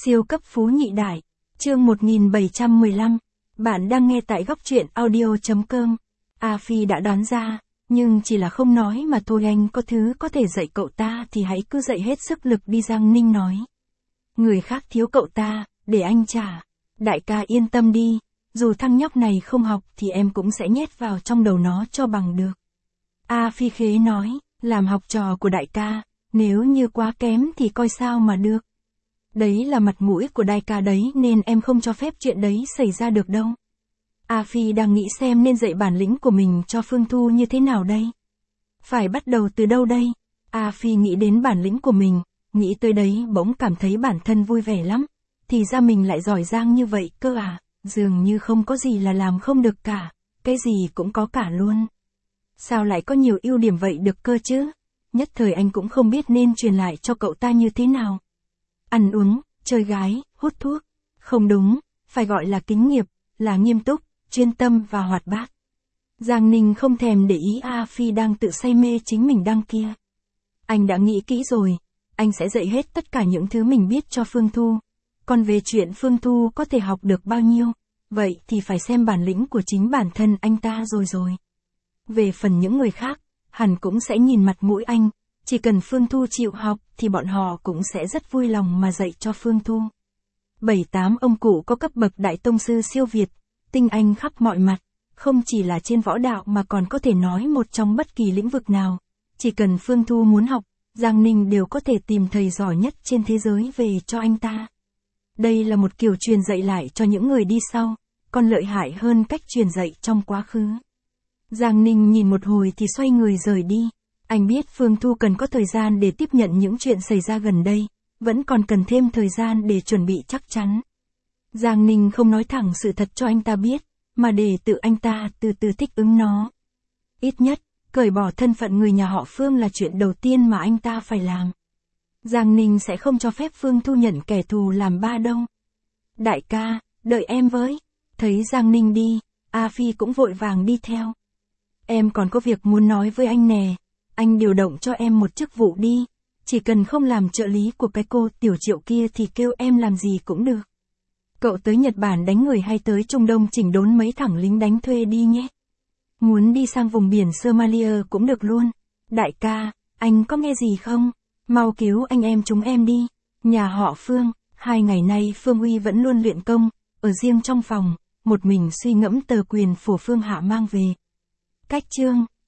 Siêu cấp phú nhị đại. Chương 1715. Bạn đang nghe tại góc truyện audio.com. A Phi đã đoán ra, nhưng chỉ là không nói mà thôi, anh có thứ có thể dạy cậu ta thì hãy cứ dạy hết sức lực đi, Giang Ninh nói. Người khác thiếu cậu ta, để anh trả. Đại ca yên tâm đi, dù thằng nhóc này không học thì em cũng sẽ nhét vào trong đầu nó cho bằng được. A Phi khế nói, làm học trò của đại ca, nếu như quá kém thì coi sao mà được. Đấy là mặt mũi của đại ca đấy, nên em không cho phép chuyện đấy xảy ra được đâu. A Phi đang nghĩ xem nên dạy bản lĩnh của mình cho Phương Thu như thế nào đây. Phải bắt đầu từ đâu đây? A Phi nghĩ đến bản lĩnh của mình, nghĩ tới đấy bỗng cảm thấy bản thân vui vẻ lắm. Thì ra mình lại giỏi giang như vậy cơ à, dường như không có gì là làm không được cả, cái gì cũng có cả luôn. Sao lại có nhiều ưu điểm vậy được cơ chứ? Nhất thời anh cũng không biết nên truyền lại cho cậu ta như thế nào. Ăn uống, chơi gái, hút thuốc. Không đúng, phải gọi là kính nghiệp, là nghiêm túc, chuyên tâm và hoạt bát. Giang Ninh không thèm để ý A Phi đang tự say mê chính mình đang kia. Anh đã nghĩ kỹ rồi, anh sẽ dạy hết tất cả những thứ mình biết cho Phương Thu. Còn về chuyện Phương Thu có thể học được bao nhiêu, vậy thì phải xem bản lĩnh của chính bản thân anh ta rồi. Về phần những người khác, hẳn cũng sẽ nhìn mặt mũi anh, chỉ cần Phương Thu chịu học thì bọn họ cũng sẽ rất vui lòng mà dạy cho Phương Thu. 7-8 ông cụ có cấp bậc đại tông sư siêu việt, tinh anh khắp mọi mặt, không chỉ là trên võ đạo mà còn có thể nói một trong bất kỳ lĩnh vực nào. Chỉ cần Phương Thu muốn học, Giang Ninh đều có thể tìm thầy giỏi nhất trên thế giới về cho anh ta. Đây là một kiểu truyền dạy lại cho những người đi sau, còn lợi hại hơn cách truyền dạy trong quá khứ. Giang Ninh nhìn một hồi thì xoay người rời đi. Anh biết Phương Thu cần có thời gian để tiếp nhận những chuyện xảy ra gần đây, vẫn còn cần thêm thời gian để chuẩn bị chắc chắn. Giang Ninh không nói thẳng sự thật cho anh ta biết, mà để tự anh ta từ từ thích ứng nó. Ít nhất, cởi bỏ thân phận người nhà họ Phương là chuyện đầu tiên mà anh ta phải làm. Giang Ninh sẽ không cho phép Phương Thu nhận kẻ thù làm ba đâu. Đại ca, đợi em với. Thấy Giang Ninh đi, A Phi cũng vội vàng đi theo. Em còn có việc muốn nói với anh nè. Anh điều động cho em một chức vụ đi. Chỉ cần không làm trợ lý của cái cô Tiểu Triệu kia thì kêu em làm gì cũng được. Cậu tới Nhật Bản đánh người hay tới Trung Đông chỉnh đốn mấy thằng lính đánh thuê đi nhé. Muốn đi sang vùng biển Somalia cũng được luôn. Đại ca, anh có nghe gì không? Mau cứu anh em chúng em đi. Nhà họ Phương, 2 ngày nay Phương Uy vẫn luôn luyện công, ở riêng trong phòng, một mình suy ngẫm tờ quyền phổ Phương Hạ mang về. Cách chương